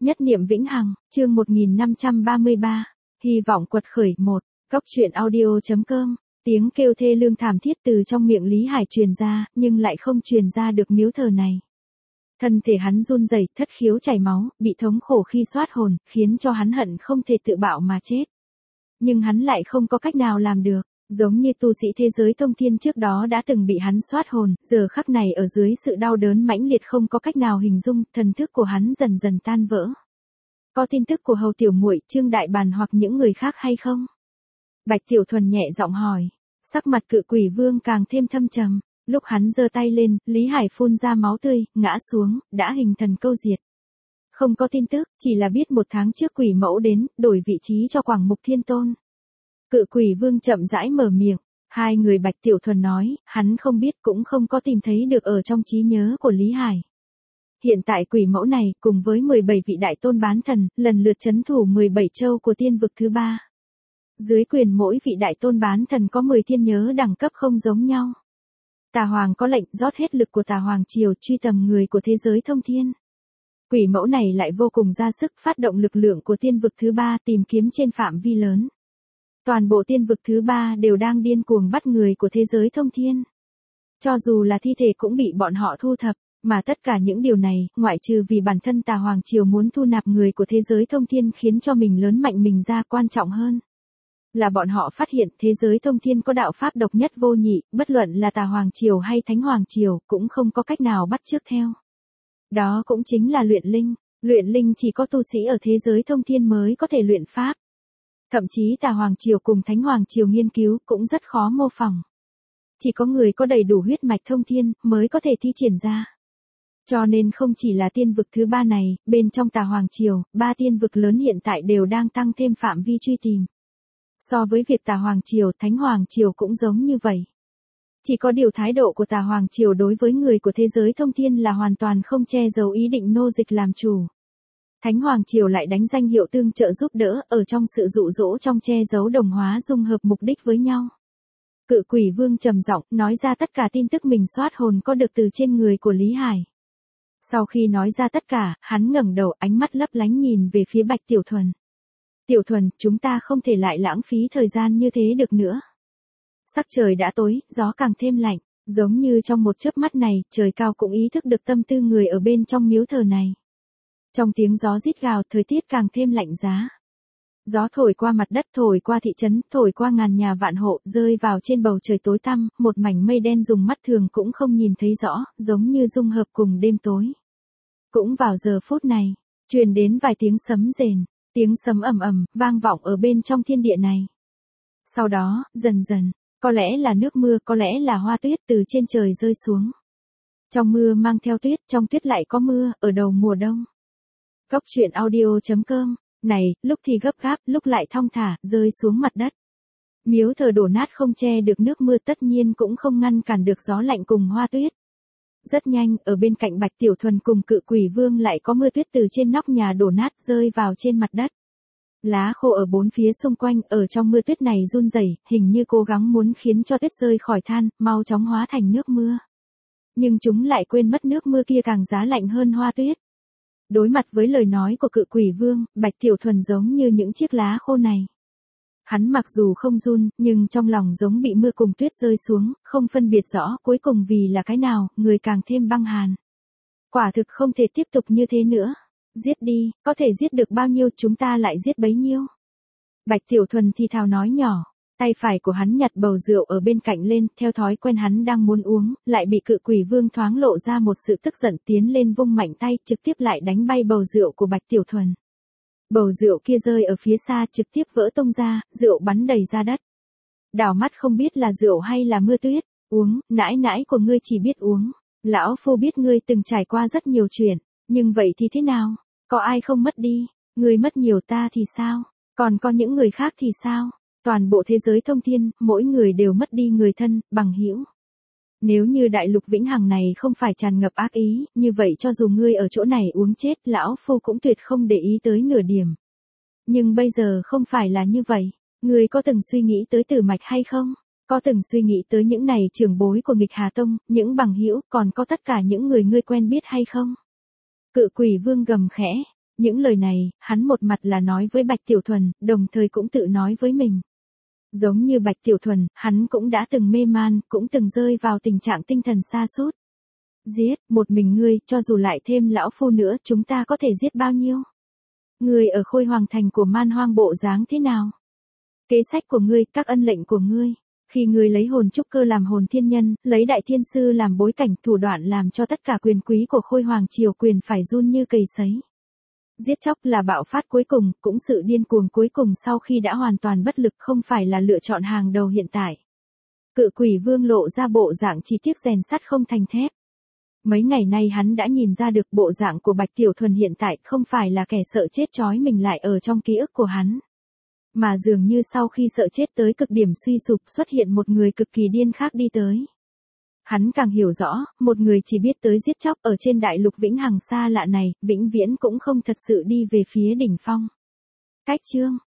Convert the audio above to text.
Nhất niệm vĩnh hằng, chương 1533, hy vọng quật khởi 1, Cóc truyện audio.com, tiếng kêu thê lương thảm thiết từ trong miệng Lý Hải truyền ra, nhưng lại không truyền ra được miếu thờ này. Thân thể hắn run rẩy, thất khiếu chảy máu, bị thống khổ khi soát hồn, khiến cho hắn hận không thể tự bạo mà chết. Nhưng hắn lại không có cách nào làm được. Giống như tu sĩ thế giới thông thiên trước đó đã từng bị hắn soát hồn, giờ khắc này ở dưới sự đau đớn mãnh liệt không có cách nào hình dung, thần thức của hắn dần dần tan vỡ. Có tin tức của Hầu tiểu muội, Trương Đại Bàn hoặc những người khác hay không? Bạch Tiểu Thuần nhẹ giọng hỏi. Sắc mặt Cự Quỷ Vương càng thêm thâm trầm. Lúc hắn giơ tay lên, Lý Hải phun ra máu tươi, ngã xuống, đã hình thần câu diệt. Không có tin tức, chỉ là biết một tháng trước quỷ mẫu đến, đổi vị trí cho Quảng Mục Thiên Tôn. Cự Quỷ Vương chậm rãi mở miệng, hai người Bạch Tiểu Thuần nói, hắn không biết cũng không có tìm thấy được ở trong trí nhớ của Lý Hải. Hiện tại quỷ mẫu này, cùng với 17 vị đại tôn bán thần, lần lượt trấn thủ 17 châu của tiên vực thứ 3. Dưới quyền mỗi vị đại tôn bán thần có 10 thiên nhớ đẳng cấp không giống nhau. Tà Hoàng có lệnh rót hết lực của Tà Hoàng triều truy tầm người của thế giới thông thiên. Quỷ mẫu này lại vô cùng ra sức phát động lực lượng của tiên vực thứ 3 tìm kiếm trên phạm vi lớn. Toàn bộ tiên vực thứ 3 đều đang điên cuồng bắt người của thế giới thông thiên. Cho dù là thi thể cũng bị bọn họ thu thập, mà tất cả những điều này, ngoại trừ vì bản thân Tà Hoàng triều muốn thu nạp người của thế giới thông thiên khiến cho mình lớn mạnh mình ra, quan trọng hơn là bọn họ phát hiện thế giới thông thiên có đạo pháp độc nhất vô nhị, bất luận là Tà Hoàng triều hay Thánh Hoàng triều cũng không có cách nào bắt chước theo. Đó cũng chính là luyện linh. Luyện linh chỉ có tu sĩ ở thế giới thông thiên mới có thể luyện pháp. Thậm chí Tà Hoàng triều cùng Thánh Hoàng triều nghiên cứu cũng rất khó mô phỏng. Chỉ có người có đầy đủ huyết mạch thông thiên mới có thể thi triển ra. Cho nên không chỉ là tiên vực thứ 3 này, bên trong Tà Hoàng triều, 3 tiên vực lớn hiện tại đều đang tăng thêm phạm vi truy tìm. So với việc Tà Hoàng triều, Thánh Hoàng triều cũng giống như vậy. Chỉ có điều thái độ của Tà Hoàng triều đối với người của thế giới thông thiên là hoàn toàn không che giấu ý định nô dịch làm chủ. Thánh Hoàng triều lại đánh danh hiệu tương trợ giúp đỡ, ở trong sự dụ dỗ trong che giấu đồng hóa dung hợp mục đích với nhau. Cự Quỷ Vương trầm giọng nói ra tất cả tin tức mình soát hồn có được từ trên người của Lý Hải. Sau khi nói ra tất cả, hắn ngẩng đầu, ánh mắt lấp lánh nhìn về phía Bạch Tiểu Thuần. Tiểu Thuần, chúng ta không thể lại lãng phí thời gian như thế được nữa. Sắc trời đã tối, gió càng thêm lạnh, giống như trong một chớp mắt này, trời cao cũng ý thức được tâm tư người ở bên trong miếu thờ này. Trong tiếng gió rít gào, thời tiết càng thêm lạnh giá. Gió thổi qua mặt đất, thổi qua thị trấn, thổi qua ngàn nhà vạn hộ, rơi vào trên bầu trời tối tăm, một mảnh mây đen dùng mắt thường cũng không nhìn thấy rõ, giống như dung hợp cùng đêm tối. Cũng vào giờ phút này, truyền đến vài tiếng sấm rền, tiếng sấm ầm ầm vang vọng ở bên trong thiên địa này. Sau đó, dần dần, có lẽ là nước mưa, có lẽ là hoa tuyết từ trên trời rơi xuống. Trong mưa mang theo tuyết, trong tuyết lại có mưa, ở đầu mùa đông. Cóc truyện audio.com, này, lúc thì gấp gáp, lúc lại thong thả, rơi xuống mặt đất. Miếu thờ đổ nát không che được nước mưa, tất nhiên cũng không ngăn cản được gió lạnh cùng hoa tuyết. Rất nhanh, ở bên cạnh Bạch Tiểu Thuần cùng Cự Quỷ Vương lại có mưa tuyết từ trên nóc nhà đổ nát rơi vào trên mặt đất. Lá khô ở bốn phía xung quanh, ở trong mưa tuyết này run rẩy, hình như cố gắng muốn khiến cho tuyết rơi khỏi than, mau chóng hóa thành nước mưa. Nhưng chúng lại quên mất nước mưa kia càng giá lạnh hơn hoa tuyết. Đối mặt với lời nói của Cự Quỷ Vương, Bạch Tiểu Thuần giống như những chiếc lá khô này. Hắn mặc dù không run, nhưng trong lòng giống bị mưa cùng tuyết rơi xuống, không phân biệt rõ cuối cùng vì là cái nào, người càng thêm băng hàn. Quả thực không thể tiếp tục như thế nữa. Giết đi, có thể giết được bao nhiêu chúng ta lại giết bấy nhiêu. Bạch Tiểu Thuần thì thào nói nhỏ, tay phải của hắn nhặt bầu rượu ở bên cạnh lên, theo thói quen hắn đang muốn uống, lại bị Cự Quỷ Vương thoáng lộ ra một sự tức giận tiến lên vung mạnh tay, trực tiếp lại đánh bay bầu rượu của Bạch Tiểu Thuần. Bầu rượu kia rơi ở phía xa trực tiếp vỡ tung ra, rượu bắn đầy ra đất. Đảo mắt không biết là rượu hay là mưa tuyết, uống, nãi nãi của ngươi chỉ biết uống. Lão phu biết ngươi từng trải qua rất nhiều chuyện, nhưng vậy thì thế nào? Có ai không mất đi? Ngươi mất nhiều ta thì sao? Còn có những người khác thì sao? Toàn bộ thế giới thông thiên, mỗi người đều mất đi người thân, bằng hữu. Nếu như đại lục vĩnh hằng này không phải tràn ngập ác ý, như vậy cho dù ngươi ở chỗ này uống chết, lão phu cũng tuyệt không để ý tới nửa điểm. Nhưng bây giờ không phải là như vậy. Ngươi có từng suy nghĩ tới Tử Mạch hay không? Có từng suy nghĩ tới những này trưởng bối của Nghịch Hà Tông, những bằng hữu, còn có tất cả những người ngươi quen biết hay không? Cự Quỷ Vương gầm khẽ, Những lời này, hắn một mặt là nói với Bạch Tiểu Thuần, đồng thời cũng tự nói với mình. Giống như Bạch Tiểu Thuần, hắn cũng đã từng mê man, cũng từng rơi vào tình trạng tinh thần sa sút. Giết, một mình ngươi, cho dù lại thêm lão phu nữa, chúng ta có thể giết bao nhiêu? Ngươi ở Khôi Hoàng Thành của Man Hoang bộ dáng thế nào? Kế sách của ngươi, các ân lệnh của ngươi. Khi ngươi lấy hồn trúc cơ làm hồn thiên nhân, lấy đại thiên sư làm bối cảnh, thủ đoạn làm cho tất cả quyền quý của Khôi Hoàng triều quyền phải run như cầy sấy. Giết chóc là bạo phát cuối cùng, cũng sự điên cuồng cuối cùng sau khi đã hoàn toàn bất lực, không phải là lựa chọn hàng đầu hiện tại. Cự Quỷ Vương lộ ra bộ dạng chỉ tiếc rèn sắt không thành thép. Mấy ngày nay hắn đã nhìn ra được bộ dạng của Bạch Tiểu Thuần hiện tại không phải là kẻ sợ chết trói mình lại ở trong ký ức của hắn. Mà dường như sau khi sợ chết tới cực điểm suy sụp xuất hiện một người cực kỳ điên khác đi tới. Hắn càng hiểu rõ, một người chỉ biết tới giết chóc ở trên đại lục vĩnh hằng xa lạ này, vĩnh viễn cũng không thật sự đi về phía đỉnh phong. Cách chương